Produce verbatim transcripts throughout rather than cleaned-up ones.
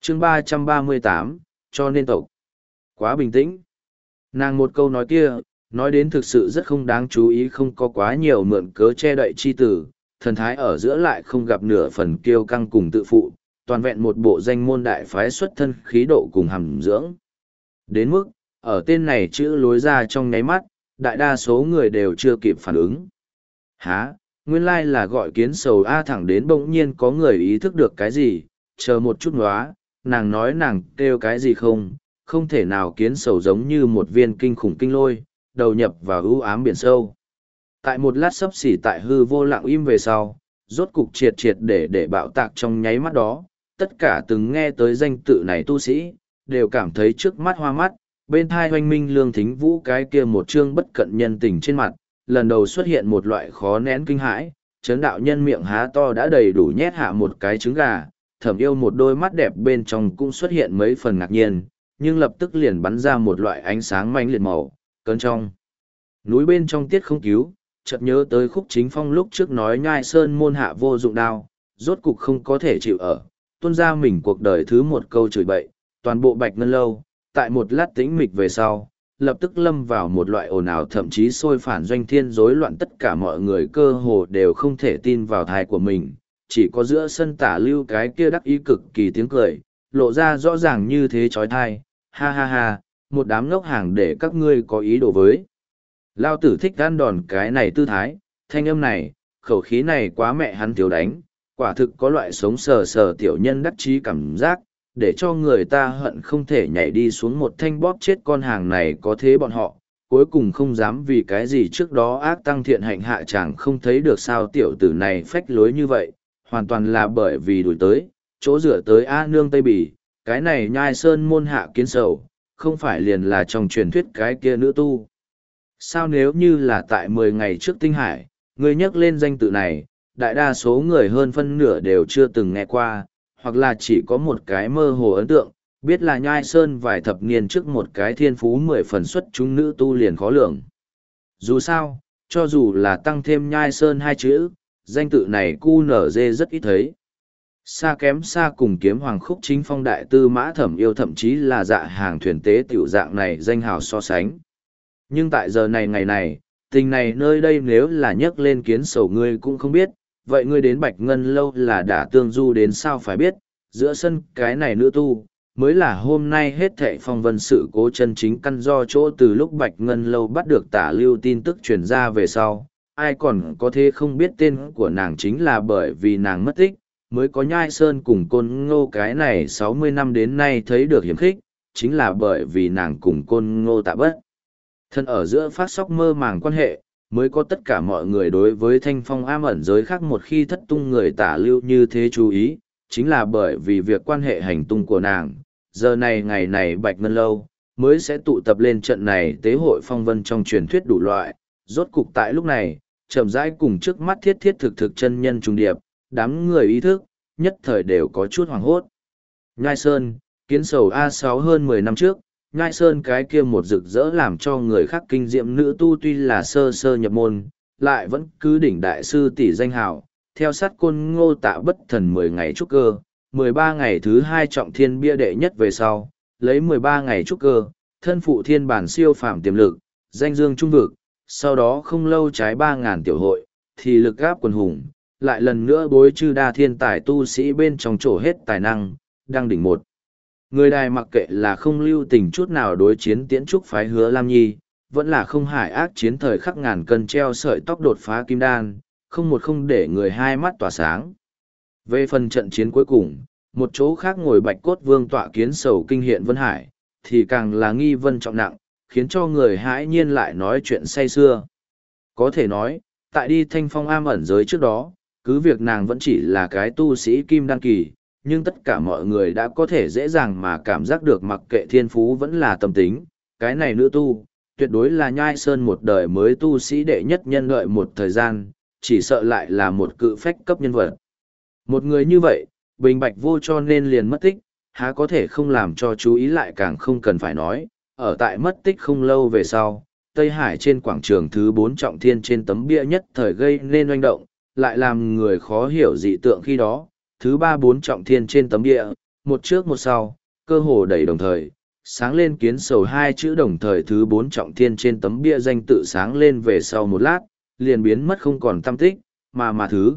chương ba trăm ba mươi tám, cho nên tộc. Quá bình tĩnh. Nàng một câu nói kia, nói đến thực sự rất không đáng chú ý, không có quá nhiều mượn cớ che đậy chi tử, thần thái ở giữa lại không gặp nửa phần kiêu căng cùng tự phụ, toàn vẹn một bộ danh môn đại phái xuất thân khí độ cùng hàm dưỡng. Đến mức, ở tên này chữ lối ra trong nháy mắt, đại đa số người đều chưa kịp phản ứng. Hả, nguyên lai là gọi kiến sầu A, thẳng đến bỗng nhiên có người ý thức được cái gì, chờ một chút nóa, nàng nói nàng kêu cái gì không, không thể nào kiến sầu giống như một viên kinh khủng kinh lôi, đầu nhập vào ưu ám biển sâu. Tại một lát sấp xỉ tại hư vô lặng im về sau, rốt cục triệt triệt để để bạo tạc trong nháy mắt đó, tất cả từng nghe tới danh tự này tu sĩ, đều cảm thấy trước mắt hoa mắt, bên thai hoanh minh lương thính vũ cái kia một chương bất cận nhân tình trên mặt, lần đầu xuất hiện một loại khó nén kinh hãi, chấn đạo nhân miệng há to đã đầy đủ nhét hạ một cái trứng gà, thẩm yêu một đôi mắt đẹp bên trong cũng xuất hiện mấy phần ngạc nhiên, nhưng lập tức liền bắn ra một loại ánh sáng mãnh liệt màu, cơn trong. Núi bên trong tiết không cứu, chợt nhớ tới Khúc Chính Phong lúc trước nói nhai sơn môn hạ vô dụng đao, rốt cục không có thể chịu ở, tuôn ra mình cuộc đời thứ một câu chửi bậy, toàn bộ Bạch Ngân Lâu, tại một lát tĩnh mịch về sau, lập tức lâm vào một loại ồn ào, thậm chí sôi phản doanh thiên rối loạn, tất cả mọi người cơ hồ đều không thể tin vào thai của mình, chỉ có giữa sân tả lưu cái kia đắc ý cực kỳ tiếng cười, lộ ra rõ ràng như thế chói tai, ha ha ha, một đám ngốc hàng để các ngươi có ý đồ với. Lao tử thích gan đòn cái này tư thái, thanh âm này, khẩu khí này quá mẹ hắn thiếu đánh, quả thực có loại sống sờ sờ tiểu nhân đắc chí cảm giác, để cho người ta hận không thể nhảy đi xuống một thanh bóp chết con hàng này, có thế bọn họ, cuối cùng không dám vì cái gì trước đó ác tăng thiện hạnh hạ chẳng không thấy được sao tiểu tử này phách lối như vậy, hoàn toàn là bởi vì đuổi tới, chỗ rửa tới A nương Tây Bỉ, cái này nhai sơn môn hạ kiến sầu, không phải liền là trong truyền thuyết cái kia nữ tu. Sao nếu như là tại mười ngày trước Tinh Hải, người nhắc lên danh tự này, đại đa số người hơn phân nửa đều chưa từng nghe qua, hoặc là chỉ có một cái mơ hồ ấn tượng, biết là nhai sơn vài thập niên trước một cái thiên phú mười phần xuất chúng nữ tu liền khó lường. Dù sao, cho dù là tăng thêm nhai sơn hai chữ, danh tự này cu nở dê rất ít thấy. Xa kém xa cùng kiếm hoàng Khúc Chính Phong đại tư mã thẩm yêu, thậm chí là dạ hàng thuyền tế tiểu dạng này danh hào so sánh. Nhưng tại giờ này ngày này, tình này nơi đây nếu là nhắc lên kiến sầu ngươi cũng không biết, vậy ngươi đến Bạch Ngân Lâu là đã tương du đến sao phải biết, giữa sân cái này nữ tu, mới là hôm nay hết thệ phong vân sự cố chân chính căn do chỗ từ lúc Bạch Ngân Lâu bắt được tả lưu tin tức truyền ra về sau, ai còn có thể không biết tên của nàng chính là bởi vì nàng mất tích, mới có nhai sơn cùng côn ngô cái này sáu mươi năm đến nay thấy được hiểm khích, chính là bởi vì nàng cùng côn ngô tạ bất. Thân ở giữa phát sóc mơ màng quan hệ, mới có tất cả mọi người đối với thanh phong am ẩn giới khác một khi thất tung người tả lưu như thế chú ý, chính là bởi vì việc quan hệ hành tung của nàng. Giờ này ngày này Bạch Ngân Lâu, mới sẽ tụ tập lên trận này tế hội phong vân trong truyền thuyết đủ loại, rốt cục tại lúc này, chậm rãi cùng trước mắt thiết thiết thực thực chân nhân trùng điệp, đám người ý thức, nhất thời đều có chút hoảng hốt. Nhai Sơn, kiến sầu A sáu hơn mười năm trước, Nhai Sơn cái kia một rực rỡ làm cho người khác kinh diệm nữ tu tuy là sơ sơ nhập môn, lại vẫn cứ đỉnh đại sư tỷ danh hào, theo sát côn ngô tạ bất thần mười ngày trúc cơ, mười ba ngày thứ hai trọng thiên bia đệ nhất về sau, lấy mười ba ngày trúc cơ, thân phụ thiên bản siêu phàm tiềm lực, danh dương trung vực, sau đó không lâu trái ba ngàn tiểu hội, thì lực gáp quần hùng, lại lần nữa bối chư đa thiên tài tu sĩ bên trong chỗ hết tài năng, đang đỉnh một. Người đài mặc kệ là không lưu tình chút nào đối chiến tiễn trúc phái Hứa Lam Nhi, vẫn là không hại ác chiến thời khắc ngàn cân treo sợi tóc đột phá kim đan, không một không để người hai mắt tỏa sáng. Về phần trận chiến cuối cùng, một chỗ khác ngồi Bạch Cốt Vương tọa kiến sầu kinh hiện Vân Hải, thì càng là nghi vân trọng nặng, khiến cho người hãi nhiên lại nói chuyện say xưa. Có thể nói, tại đi thanh phong am ẩn giới trước đó, cứ việc nàng vẫn chỉ là cái tu sĩ kim đan kỳ, nhưng tất cả mọi người đã có thể dễ dàng mà cảm giác được mặc kệ thiên phú vẫn là tâm tính, cái này nữ tu, tuyệt đối là nhai sơn một đời mới tu sĩ đệ nhất nhân lợi một thời gian, chỉ sợ lại là một cự phách cấp nhân vật. Một người như vậy, bình bạch vô cho nên liền mất tích, há có thể không làm cho chú ý lại càng không cần phải nói, ở tại mất tích không lâu về sau, Tây Hải trên quảng trường thứ bốn trọng thiên trên tấm bia nhất thời gây nên oanh động, lại làm người khó hiểu dị tượng khi đó, thứ ba bốn trọng thiên trên tấm bia, một trước một sau, cơ hồ đầy đồng thời, sáng lên kiến sầu hai chữ đồng thời thứ bốn trọng thiên trên tấm bia danh tự sáng lên về sau một lát, liền biến mất không còn tăm tích, mà mà thứ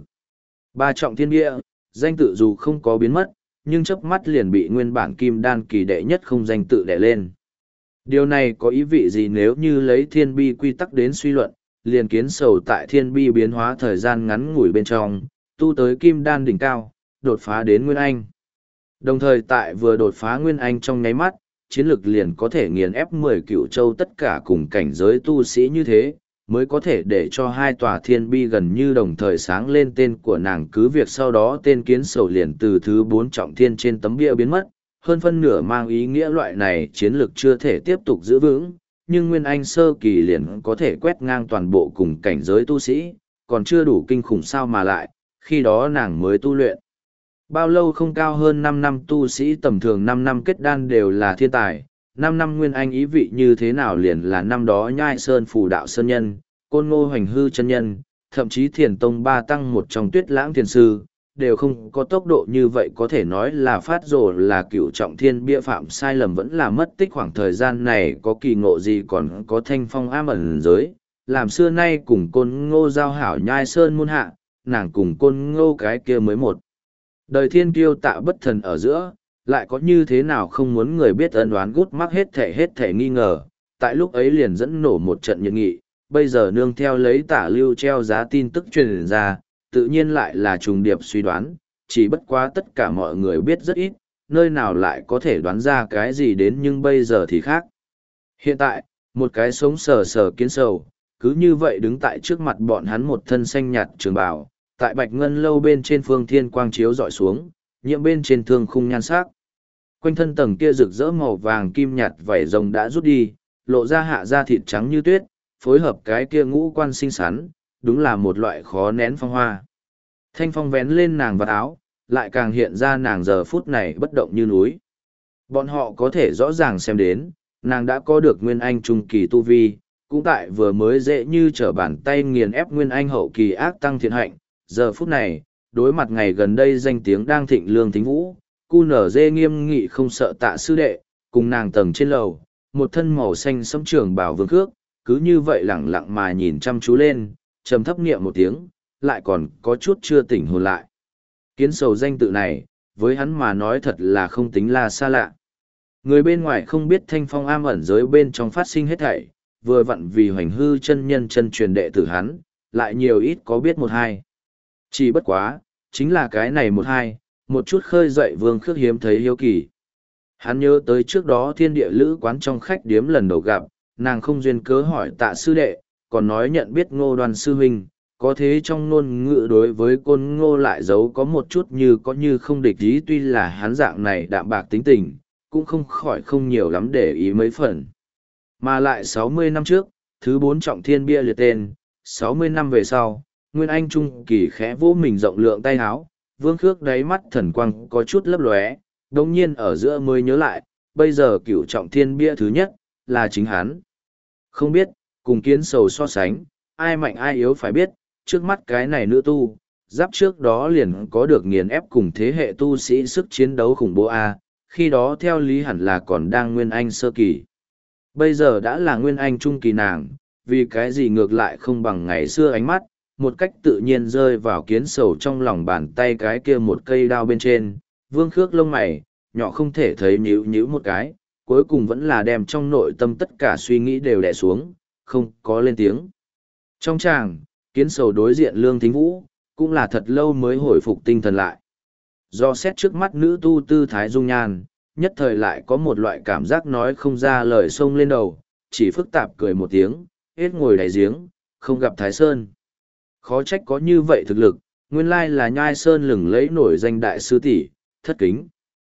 ba trọng thiên bia, danh tự dù không có biến mất, nhưng chớp mắt liền bị nguyên bản kim đan kỳ đệ nhất không danh tự đè lên. Điều này có ý vị gì nếu như lấy thiên bi quy tắc đến suy luận, liền kiến sầu tại thiên bi biến hóa thời gian ngắn ngủi bên trong, tu tới kim đan đỉnh cao, đột phá đến nguyên anh. Đồng thời tại vừa đột phá nguyên anh trong nháy mắt, chiến lực liền có thể nghiền ép mười cựu châu tất cả cùng cảnh giới tu sĩ như thế, mới có thể để cho hai tòa thiên bi gần như đồng thời sáng lên tên của nàng, cứ việc sau đó tên kiến sầu liền từ thứ bốn trọng thiên trên tấm bia biến mất, hơn phân nửa mang ý nghĩa loại này chiến lực chưa thể tiếp tục giữ vững, nhưng Nguyên Anh sơ kỳ liền có thể quét ngang toàn bộ cùng cảnh giới tu sĩ, còn chưa đủ kinh khủng sao mà lại, khi đó nàng mới tu luyện. Bao lâu không cao hơn năm năm tu sĩ tầm thường năm năm kết đan đều là thiên tài, năm năm Nguyên Anh ý vị như thế nào liền là năm đó Nhai Sơn Phù Đạo Sơn Nhân, Côn Ngô Hoành Hư Chân Nhân, thậm chí Thiền Tông Ba Tăng một trong Tuyết Lãng Thiền Sư, đều không có tốc độ như vậy, có thể nói là phát rồ là cựu trọng thiên bia phạm sai lầm vẫn là mất tích khoảng thời gian này có kỳ ngộ gì còn có thanh phong am ẩn giới, làm xưa nay cùng Côn Ngô giao hảo Nhai Sơn muôn hạ, nàng cùng Côn Ngô cái kia mới một. Đời thiên kiêu tạ bất thần ở giữa, lại có như thế nào không muốn người biết ân oán gút mắc hết thể hết thể nghi ngờ, tại lúc ấy liền dẫn nổ một trận nhiệt nghị, bây giờ nương theo lấy tả lưu treo giá tin tức truyền ra, tự nhiên lại là trùng điệp suy đoán, chỉ bất quá tất cả mọi người biết rất ít, nơi nào lại có thể đoán ra cái gì đến nhưng bây giờ thì khác. Hiện tại, một cái sống sờ sờ kiến sầu, cứ như vậy đứng tại trước mặt bọn hắn một thân xanh nhạt trường bào, tại bạch ngân lâu bên trên phương thiên quang chiếu dọi xuống, nhiễm bên trên thương khung nhan sắc. Quanh thân tầng kia rực rỡ màu vàng kim nhạt vảy rồng đã rút đi, lộ ra hạ da thịt trắng như tuyết, phối hợp cái kia ngũ quan xinh xắn, đúng là một loại khó nén phong hoa. Thanh phong vén lên nàng vạt áo, lại càng hiện ra nàng giờ phút này bất động như núi. Bọn họ có thể rõ ràng xem đến, nàng đã có được nguyên anh trung kỳ tu vi, cũng tại vừa mới dễ như trở bàn tay nghiền ép nguyên anh hậu kỳ ác tăng thiện hạnh. Giờ phút này, đối mặt ngày gần đây danh tiếng đang thịnh lương thính vũ, cu nở dê nghiêm nghị không sợ tạ sư đệ, cùng nàng tầng trên lầu, một thân màu xanh sẫm trường bảo vương cước, cứ như vậy lẳng lặng mà nhìn chăm chú lên, trầm thấp niệm một tiếng, lại còn có chút chưa tỉnh hồn lại. Kiến sầu danh tự này, với hắn mà nói thật là không tính là xa lạ. Người bên ngoài không biết thanh phong am ẩn giới bên trong phát sinh hết thảy, vừa vặn vì hoành hư chân nhân chân truyền đệ tử hắn, lại nhiều ít có biết một hai. Chỉ bất quá, chính là cái này một hai, một chút khơi dậy vương khước hiếm thấy hiếu kỳ. Hắn nhớ tới trước đó thiên địa lữ quán trong khách điếm lần đầu gặp, nàng không duyên cớ hỏi tạ sư đệ, còn nói nhận biết ngô đoàn sư huynh, có thế trong ngôn ngữ đối với côn ngô lại giấu có một chút như có như không địch ý, tuy là hắn dạng này đạm bạc tính tình, cũng không khỏi không nhiều lắm để ý mấy phần. Mà lại sáu mươi năm trước, thứ bốn trọng thiên bia liệt tên, sáu mươi năm về sau, Nguyên Anh Trung kỳ khẽ vỗ mình rộng lượng tay háo, vương khước đáy mắt thần quang có chút lấp lóe, đồng nhiên ở giữa mới nhớ lại, bây giờ cửu trọng thiên bia thứ nhất, là chính hắn. Không biết, cùng kiến sầu so sánh, ai mạnh ai yếu phải biết, trước mắt cái này nữ tu, giáp trước đó liền có được nghiền ép cùng thế hệ tu sĩ sức chiến đấu khủng bố A, khi đó theo lý hẳn là còn đang Nguyên Anh sơ kỳ. Bây giờ đã là Nguyên Anh trung kỳ nàng, vì cái gì ngược lại không bằng ngày xưa ánh mắt, một cách tự nhiên rơi vào kiến sầu trong lòng bàn tay cái kia một cây đao bên trên, vương khước lông mày, nhỏ không thể thấy nhíu nhíu một cái, cuối cùng vẫn là đem trong nội tâm tất cả suy nghĩ đều đè xuống, không có lên tiếng. Trong tràng, kiến sầu đối diện Lương Thính Vũ, cũng là thật lâu mới hồi phục tinh thần lại. Do xét trước mắt nữ tu tư thái dung nhan, nhất thời lại có một loại cảm giác nói không ra lời sông lên đầu, chỉ phức tạp cười một tiếng, hết ngồi đáy giếng, không gặp Thái Sơn. Khó trách có như vậy thực lực, nguyên lai là Nhai Sơn lừng lẫy nổi danh đại sư tỷ, thất kính.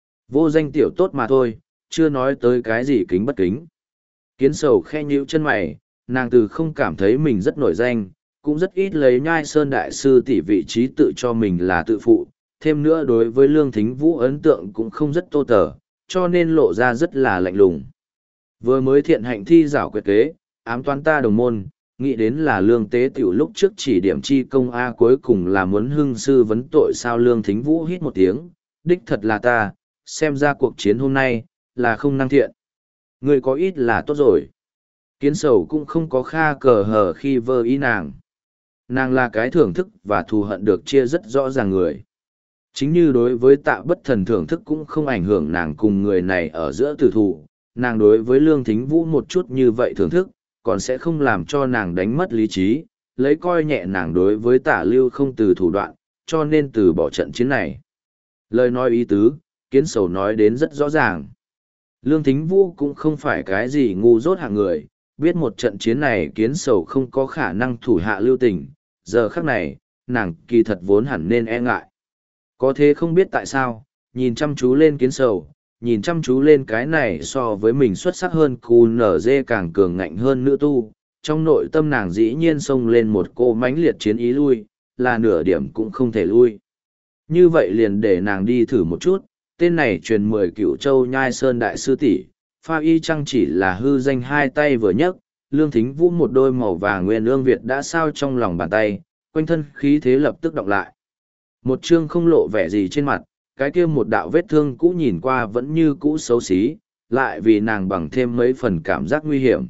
Vô danh tiểu tốt mà thôi, chưa nói tới cái gì kính bất kính. Kiến sầu khe nhíu chân mày, nàng từ không cảm thấy mình rất nổi danh, cũng rất ít lấy Nhai Sơn đại sư tỷ vị trí tự cho mình là tự phụ, thêm nữa đối với Lương Thính Vũ ấn tượng cũng không rất tô tở, cho nên lộ ra rất là lạnh lùng. Vừa mới thiện hạnh thi giảo quyệt kế, ám toán ta đồng môn, nghĩ đến là Lương Tế Tiểu lúc trước chỉ điểm chi công A cuối cùng là muốn hưng sư vấn tội sao. Lương Thính Vũ hít một tiếng, đích thật là ta, xem ra cuộc chiến hôm nay, là không năng thiện. Người có ít là tốt rồi. Kiến sầu cũng không có kha cờ hờ khi vơ ý nàng. Nàng là cái thưởng thức và thù hận được chia rất rõ ràng người. Chính như đối với tạ bất thần thưởng thức cũng không ảnh hưởng nàng cùng người này ở giữa tử thủ, nàng đối với Lương Thính Vũ một chút như vậy thưởng thức, còn sẽ không làm cho nàng đánh mất lý trí, lấy coi nhẹ nàng đối với Tạ Lưu không từ thủ đoạn, cho nên từ bỏ trận chiến này. Lời nói ý tứ, Kiến Sầu nói đến rất rõ ràng. Lương Thính Vũ cũng không phải cái gì ngu dốt hạng người, biết một trận chiến này Kiến Sầu không có khả năng thủ hạ lưu tình, giờ khắc này, nàng kỳ thật vốn hẳn nên e ngại. Có thế không biết tại sao, nhìn chăm chú lên Kiến Sầu, nhìn chăm chú lên cái này so với mình xuất sắc hơn cu nở dê càng cường ngạnh hơn nữ tu, trong nội tâm nàng dĩ nhiên xông lên một cô mãnh liệt chiến ý lui, là nửa điểm cũng không thể lui. Như vậy liền để nàng đi thử một chút, tên này truyền mười cựu châu nhai sơn đại sư tỷ, pha y chăng chỉ là hư danh hai tay vừa nhấc, Lương Thính Vũ một đôi màu vàng nguyên ương Việt đã sao trong lòng bàn tay, quanh thân khí thế lập tức đọc lại. Một chương không lộ vẻ gì trên mặt, cái kia một đạo vết thương cũ nhìn qua vẫn như cũ xấu xí, lại vì nàng bằng thêm mấy phần cảm giác nguy hiểm.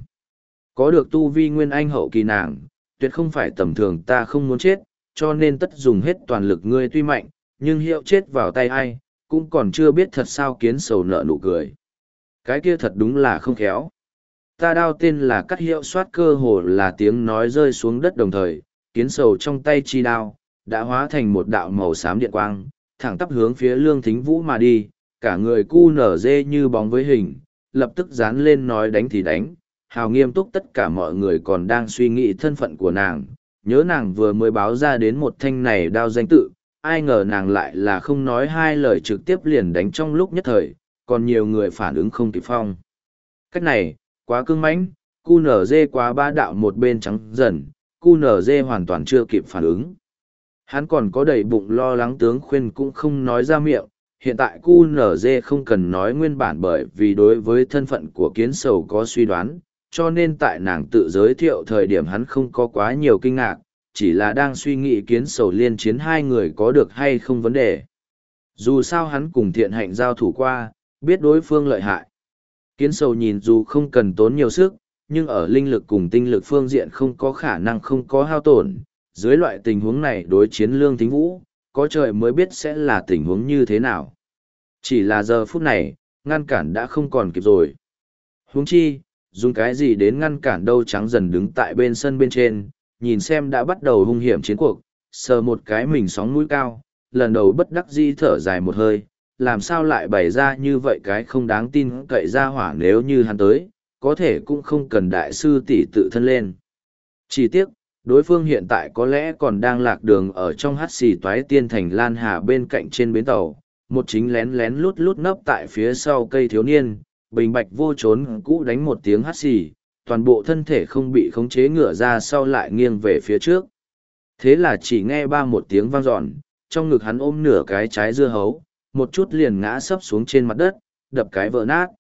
Có được tu vi nguyên anh hậu kỳ nàng, tuyệt không phải tầm thường ta không muốn chết, cho nên tất dùng hết toàn lực ngươi tuy mạnh, nhưng hiệu chết vào tay ai, cũng còn chưa biết thật sao Kiến Sầu nợ nụ cười. Cái kia thật đúng là không khéo. Ta đao tên là cắt hiệu soát cơ hồ là tiếng nói rơi xuống đất đồng thời, Kiến Sầu trong tay chi đao, đã hóa thành một đạo màu xám điện quang, thẳng tắp hướng phía Lương Thính Vũ mà đi, cả người cu nở dê như bóng với hình, lập tức dán lên nói đánh thì đánh, hào nghiêm túc tất cả mọi người còn đang suy nghĩ thân phận của nàng, nhớ nàng vừa mới báo ra đến một thanh này đao danh tự, ai ngờ nàng lại là không nói hai lời trực tiếp liền đánh trong lúc nhất thời, còn nhiều người phản ứng không kịp phong. Cách này, quá cưng mãnh, cu nở dê quá ba đạo một bên trắng dần, cu nở dê hoàn toàn chưa kịp phản ứng. Hắn còn có đầy bụng lo lắng tướng khuyên cũng không nói ra miệng, hiện tại cu nở dê không cần nói nguyên bản bởi vì đối với thân phận của Kiến Sầu có suy đoán, cho nên tại nàng tự giới thiệu thời điểm hắn không có quá nhiều kinh ngạc, chỉ là đang suy nghĩ Kiến Sầu liên chiến hai người có được hay không vấn đề. Dù sao hắn cùng thiện hạnh giao thủ qua, biết đối phương lợi hại. Kiến Sầu nhìn dù không cần tốn nhiều sức, nhưng ở linh lực cùng tinh lực phương diện không có khả năng không có hao tổn. Dưới loại tình huống này đối chiến Lương Thính Vũ, có trời mới biết sẽ là tình huống như thế nào. Chỉ là giờ phút này, ngăn cản đã không còn kịp rồi. Huống chi, dùng cái gì đến ngăn cản đâu trắng dần đứng tại bên sân bên trên, nhìn xem đã bắt đầu hung hiểm chiến cuộc, sờ một cái mình sóng mũi cao, lần đầu bất đắc dĩ thở dài một hơi, làm sao lại bày ra như vậy cái không đáng tin cậy ra hỏa nếu như hắn tới, có thể cũng không cần đại sư tỷ tự thân lên. Chỉ tiếc, đối phương hiện tại có lẽ còn đang lạc đường ở trong hát xì toái tiên thành Lan Hà bên cạnh trên bến tàu, một chính lén lén lút lút nấp tại phía sau cây thiếu niên, bình bạch vô trốn cũ đánh một tiếng hát xì, toàn bộ thân thể không bị khống chế ngửa ra sau lại nghiêng về phía trước. Thế là chỉ nghe ba một tiếng vang dọn, trong ngực hắn ôm nửa cái trái dưa hấu, một chút liền ngã sấp xuống trên mặt đất, đập cái vỡ nát.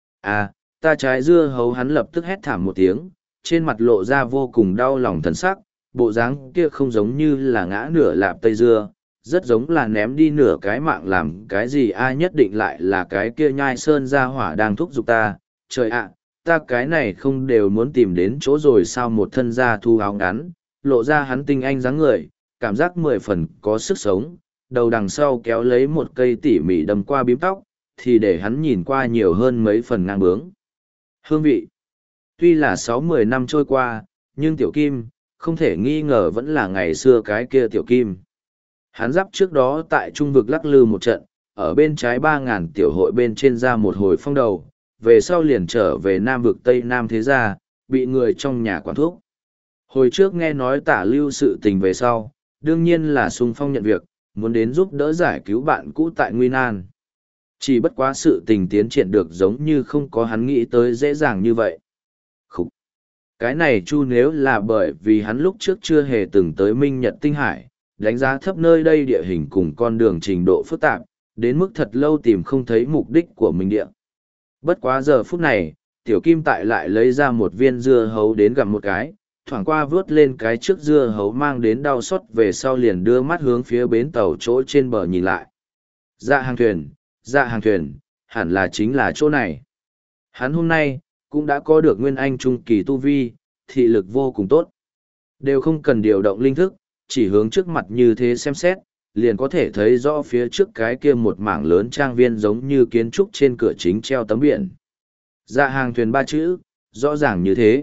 À, ta trái dưa hấu hắn lập tức hét thảm một tiếng, trên mặt lộ ra vô cùng đau lòng thần sắc, bộ dáng kia không giống như là ngã nửa lạp tây dưa, rất giống là ném đi nửa cái mạng làm cái gì ai nhất định lại là cái kia nhai sơn ra hỏa đang thúc giục ta, trời ạ, ta cái này không đều muốn tìm đến chỗ rồi sao một thân da thu áo ngắn, lộ ra hắn tinh anh dáng người, cảm giác mười phần có sức sống, đầu đằng sau kéo lấy một cây tỉ mỉ đâm qua bím tóc, thì để hắn nhìn qua nhiều hơn mấy phần ngang bướng. Hương vị. Tuy là sáu mười năm trôi qua, nhưng Tiểu Kim, không thể nghi ngờ vẫn là ngày xưa cái kia Tiểu Kim. Hắn giáp trước đó tại trung vực lắc lư một trận, ở bên trái ba ngàn tiểu hội bên trên ra một hồi phong đầu, về sau liền trở về Nam vực Tây Nam thế gia, bị người trong nhà quản thuốc. Hồi trước nghe nói tả lưu sự tình về sau, đương nhiên là sung phong nhận việc, muốn đến giúp đỡ giải cứu bạn cũ tại nguy nan. Chỉ bất quá sự tình tiến triển được giống như không có hắn nghĩ tới dễ dàng như vậy. Khúc! Cái này chu nếu là bởi vì hắn lúc trước chưa hề từng tới Minh Nhật Tinh Hải, đánh giá thấp nơi đây địa hình cùng con đường trình độ phức tạp, đến mức thật lâu tìm không thấy mục đích của mình địa. Bất quá giờ phút này, Tiểu Kim tại lại lấy ra một viên dưa hấu đến gặm một cái, thoảng qua vớt lên cái trước dưa hấu mang đến đau xót về sau liền đưa mắt hướng phía bến tàu chỗ trên bờ nhìn lại. Dạ hàng thuyền, dạ hàng thuyền, hẳn là chính là chỗ này. Hắn hôm nay, cũng đã có được nguyên anh trung kỳ tu vi, thị lực vô cùng tốt. Đều không cần điều động linh thức, chỉ hướng trước mặt như thế xem xét, liền có thể thấy rõ phía trước cái kia một mảng lớn trang viên giống như kiến trúc trên cửa chính treo tấm biển. Dạ hàng thuyền ba chữ, rõ ràng như thế.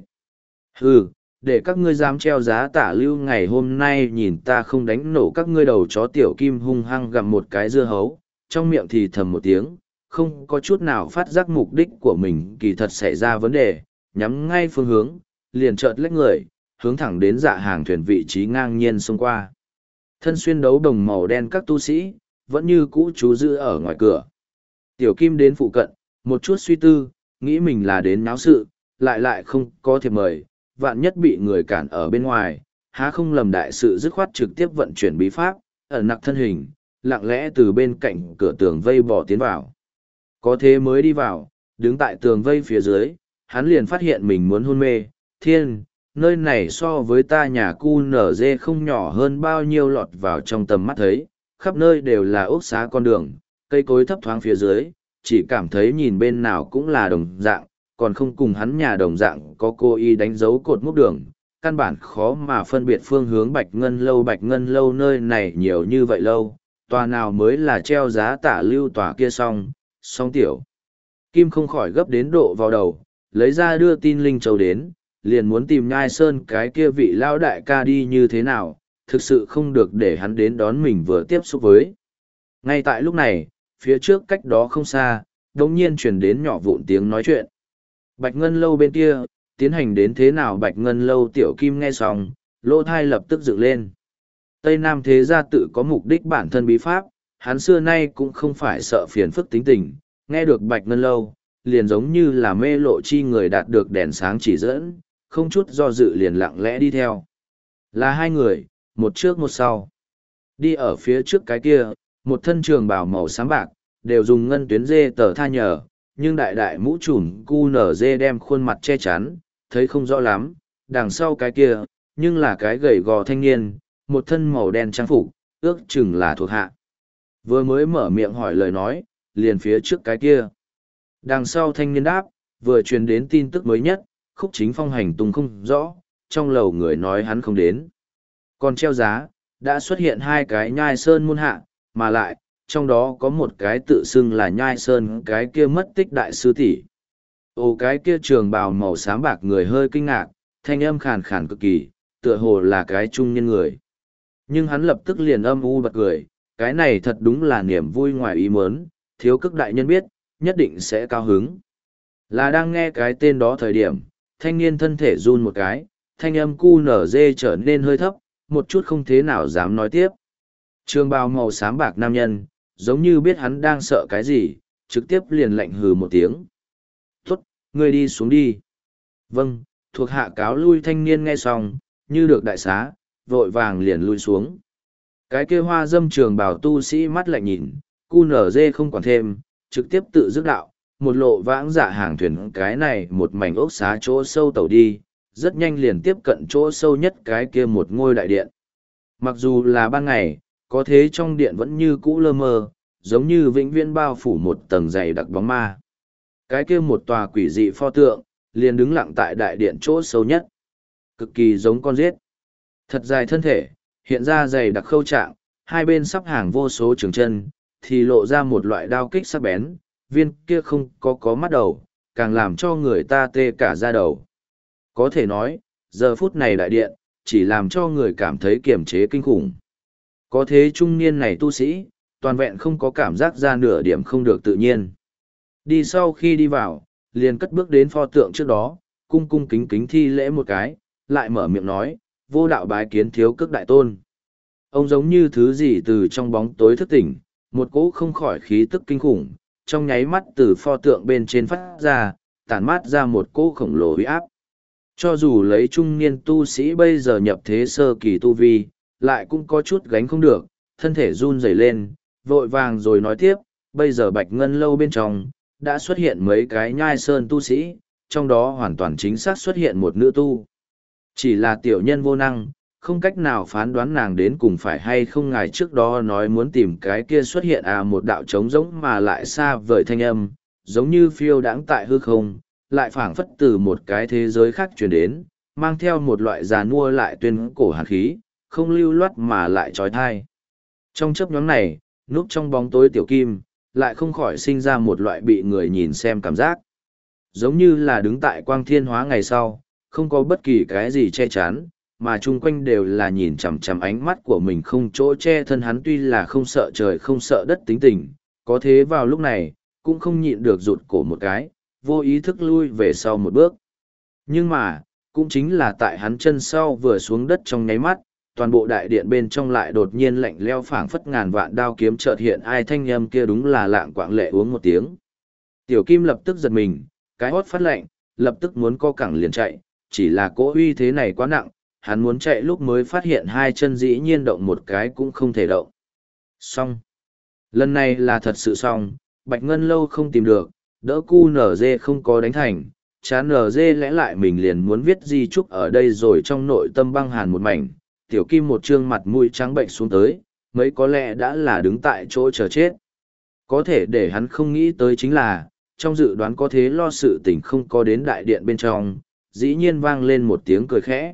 Hừ, để các ngươi dám treo giá tả lưu ngày hôm nay nhìn ta không đánh nổ các ngươi đầu chó tiểu kim hung hăng gặm một cái dưa hấu, trong miệng thì thầm một tiếng, không có chút nào phát giác mục đích của mình kỳ thật xảy ra vấn đề, nhắm ngay phương hướng, liền chợt lách người, hướng thẳng đến dạ hàng thuyền vị trí ngang nhiên xông qua. Thân xuyên đấu đồng màu đen các tu sĩ, vẫn như cũ trú giữ ở ngoài cửa. Tiểu kim đến phụ cận, một chút suy tư, nghĩ mình là đến náo sự, lại lại không có thiệp mời, vạn nhất bị người cản ở bên ngoài, há không lầm đại sự dứt khoát trực tiếp vận chuyển bí pháp, ẩn nặc thân hình, lặng lẽ từ bên cạnh cửa tường vây bỏ tiến vào. Có thế mới đi vào, đứng tại tường vây phía dưới, hắn liền phát hiện mình muốn hôn mê, thiên, nơi này so với ta nhà cu nở dê không nhỏ hơn bao nhiêu lọt vào trong tầm mắt thấy, khắp nơi đều là ốc xá con đường, cây cối thấp thoáng phía dưới, chỉ cảm thấy nhìn bên nào cũng là đồng dạng, còn không cùng hắn nhà đồng dạng có cô y đánh dấu cột mốc đường, căn bản khó mà phân biệt phương hướng bạch ngân lâu bạch ngân lâu nơi này nhiều như vậy lâu, tòa nào mới là treo giá tả lưu tòa kia xong, xong tiểu. Kim không khỏi gấp đến độ vào đầu, lấy ra đưa tin linh châu đến, liền muốn tìm nhai sơn cái kia vị lao đại ca đi như thế nào, thực sự không được để hắn đến đón mình vừa tiếp xúc với. Ngay tại lúc này, phía trước cách đó không xa, đột nhiên truyền đến nhỏ vụn tiếng nói chuyện. Bạch Ngân Lâu bên kia, tiến hành đến thế nào Bạch Ngân Lâu tiểu kim nghe xong, lỗ thai lập tức dựng lên. Tây Nam thế gia tự có mục đích bản thân bí pháp, hắn xưa nay cũng không phải sợ phiền phức tính tình, nghe được Bạch Ngân Lâu, liền giống như là mê lộ chi người đạt được đèn sáng chỉ dẫn, không chút do dự liền lặng lẽ đi theo. Là hai người, một trước một sau. Đi ở phía trước cái kia, một thân trường bào màu xám bạc, đều dùng ngân tuyến dê tờ tha nhờ, nhưng đại đại mũ trùm cu nở dê đem khuôn mặt che chắn, thấy không rõ lắm, đằng sau cái kia, nhưng là cái gầy gò thanh niên, một thân màu đen trang phục, ước chừng là thuộc hạ. Vừa mới mở miệng hỏi lời nói, liền phía trước cái kia. Đằng sau thanh niên đáp, vừa truyền đến tin tức mới nhất, Khúc Chính Phong hành tung không rõ, trong lầu người nói hắn không đến. Còn treo giá, đã xuất hiện hai cái nhai sơn môn hạ, mà lại, trong đó có một cái tự xưng là nhai sơn cái kia mất tích đại sư tỷ. Ồ cái kia trường bào màu xám bạc người hơi kinh ngạc, thanh âm khàn khàn cực kỳ, tựa hồ là cái trung niên người. Nhưng hắn lập tức liền âm u bật cười, cái này thật đúng là niềm vui ngoài ý muốn, thiếu cức đại nhân biết, nhất định sẽ cao hứng. Là đang nghe cái tên đó thời điểm, thanh niên thân thể run một cái, thanh âm cu nở dê trở nên hơi thấp, một chút không thế nào dám nói tiếp. Trường bào màu xám bạc nam nhân, giống như biết hắn đang sợ cái gì, trực tiếp liền lạnh hừ một tiếng. Tốt, ngươi đi xuống đi. Vâng, thuộc hạ cáo lui thanh niên nghe xong, như được đại xá, vội vàng liền lui xuống. Cái kia hoa dâm trường bào tu sĩ mắt lạnh nhìn, cu nở dê không quản thêm, trực tiếp tự dứt đạo, một lộ vãng dạ hàng thuyền cái này một mảnh ốc xá chỗ sâu tàu đi, rất nhanh liền tiếp cận chỗ sâu nhất cái kia một ngôi đại điện. Mặc dù là ban ngày, có thế trong điện vẫn như cũ lơ mơ, giống như vĩnh viễn bao phủ một tầng dày đặc bóng ma. Cái kia một tòa quỷ dị pho tượng, liền đứng lặng tại đại điện chỗ sâu nhất. Cực kỳ giống con giết. Thật dài thân thể, hiện ra dày đặc khâu trạng, hai bên sắp hàng vô số trường chân, thì lộ ra một loại đao kích sắc bén, viên kia không có có mắt đầu, càng làm cho người ta tê cả da đầu. Có thể nói, giờ phút này đại điện, chỉ làm cho người cảm thấy kiềm chế kinh khủng. Có thế trung niên này tu sĩ, toàn vẹn không có cảm giác ra nửa điểm không được tự nhiên. Đi sau khi đi vào, liền cất bước đến pho tượng trước đó, cung cung kính kính thi lễ một cái, lại mở miệng nói, vô đạo bái kiến thiếu cước đại tôn. Ông giống như thứ gì từ trong bóng tối thức tỉnh, một cỗ không khỏi khí tức kinh khủng, trong nháy mắt từ pho tượng bên trên phát ra, tản mát ra một cỗ khổng lồ uy áp. Cho dù lấy trung niên tu sĩ bây giờ nhập thế sơ kỳ tu vi, lại cũng có chút gánh không được, thân thể run rẩy lên, vội vàng rồi nói tiếp, bây giờ Bạch Ngân Lâu bên trong, đã xuất hiện mấy cái nhai sơn tu sĩ, trong đó hoàn toàn chính xác xuất hiện một nữ tu. Chỉ là tiểu nhân vô năng, không cách nào phán đoán nàng đến cùng phải hay không ngài trước đó nói muốn tìm cái kia xuất hiện à một đạo trống rỗng mà lại xa vời thanh âm, giống như phiêu đãng tại hư không, lại phảng phất từ một cái thế giới khác truyền đến, mang theo một loại già nua lại tuyên cổ hàn khí, không lưu loát mà lại trói thai. Trong chớp nhóm này, núp trong bóng tối tiểu kim, lại không khỏi sinh ra một loại bị người nhìn xem cảm giác. Giống như là đứng tại quang thiên hóa ngày sau, không có bất kỳ cái gì che chắn, mà chung quanh đều là nhìn chằm chằm ánh mắt của mình không chỗ che thân hắn tuy là không sợ trời không sợ đất tính tình, có thế vào lúc này, cũng không nhịn được rụt cổ một cái, vô ý thức lui về sau một bước. Nhưng mà, cũng chính là tại hắn chân sau vừa xuống đất trong nháy mắt, toàn bộ đại điện bên trong lại đột nhiên lạnh leo phảng phất ngàn vạn đao kiếm chợt hiện ai thanh âm kia đúng là lạng quạng lệ uống một tiếng. Tiểu Kim lập tức giật mình, cái hót phát lạnh, lập tức muốn co cẳng liền chạy, chỉ là cỗ uy thế này quá nặng, hắn muốn chạy lúc mới phát hiện hai chân dĩ nhiên động một cái cũng không thể động. Xong. Lần này là thật sự xong, Bạch Ngân lâu không tìm được, đỡ cu nở dê không có đánh thành, chán nở dê lẽ lại mình liền muốn viết di chúc ở đây rồi trong nội tâm băng hàn một mảnh, Tiểu Kim một trương mặt mũi trắng bệnh xuống tới, mấy có lẽ đã là đứng tại chỗ chờ chết. Có thể để hắn không nghĩ tới chính là, trong dự đoán có thế lo sự tình không có đến đại điện bên trong, dĩ nhiên vang lên một tiếng cười khẽ.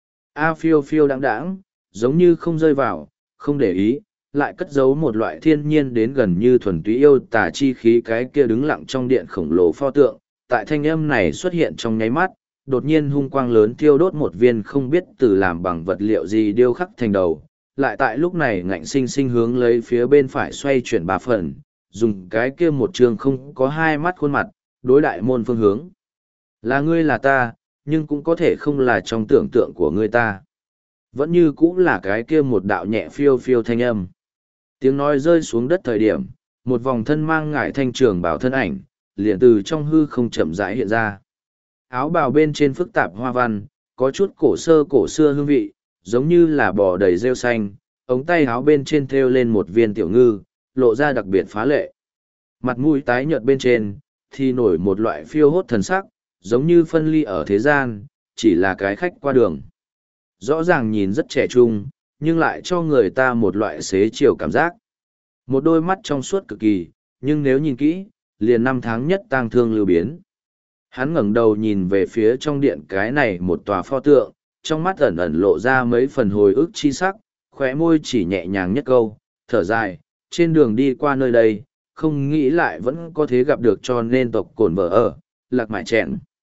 A phiêu phiêu đáng đáng, giống như không rơi vào, không để ý, lại cất giấu một loại thiên nhiên đến gần như thuần túy yêu tà chi khí cái kia đứng lặng trong điện khổng lồ pho tượng. Tại thanh âm này xuất hiện trong nháy mắt, đột nhiên hung quang lớn thiêu đốt một viên không biết từ làm bằng vật liệu gì điêu khắc thành đầu. Lại tại lúc này ngạnh sinh sinh hướng lấy phía bên phải xoay chuyển ba phần, dùng cái kia một trường không có hai mắt khuôn mặt, đối đại môn phương hướng. Là ngươi là ta, nhưng cũng có thể không là trong tưởng tượng của ngươi ta. Vẫn như cũng là cái kia một đạo nhẹ phiêu phiêu thanh âm. Tiếng nói rơi xuống đất thời điểm, một vòng thân mang ngải thanh trường bảo thân ảnh, liền từ trong hư không chậm rãi hiện ra. Áo bào bên trên phức tạp hoa văn, có chút cổ sơ cổ xưa hương vị, giống như là bò đầy rêu xanh, ống tay áo bên trên thêu lên một viên tiểu ngư, lộ ra đặc biệt phá lệ. Mặt mũi tái nhợt bên trên, thì nổi một loại phiêu hốt thần sắc, giống như phân ly ở thế gian, chỉ là cái khách qua đường. Rõ ràng nhìn rất trẻ trung, nhưng lại cho người ta một loại xế chiều cảm giác. Một đôi mắt trong suốt cực kỳ, nhưng nếu nhìn kỹ, liền năm tháng nhất tang thương lưu biến. Hắn ngẩng đầu nhìn về phía trong điện cái này một tòa pho tượng, trong mắt ẩn ẩn lộ ra mấy phần hồi ức chi sắc, khóe môi chỉ nhẹ nhàng nhất câu, thở dài, trên đường đi qua nơi đây, không nghĩ lại vẫn có thể gặp được cho nên tộc cồn vợ ở, lạc mại chẹn.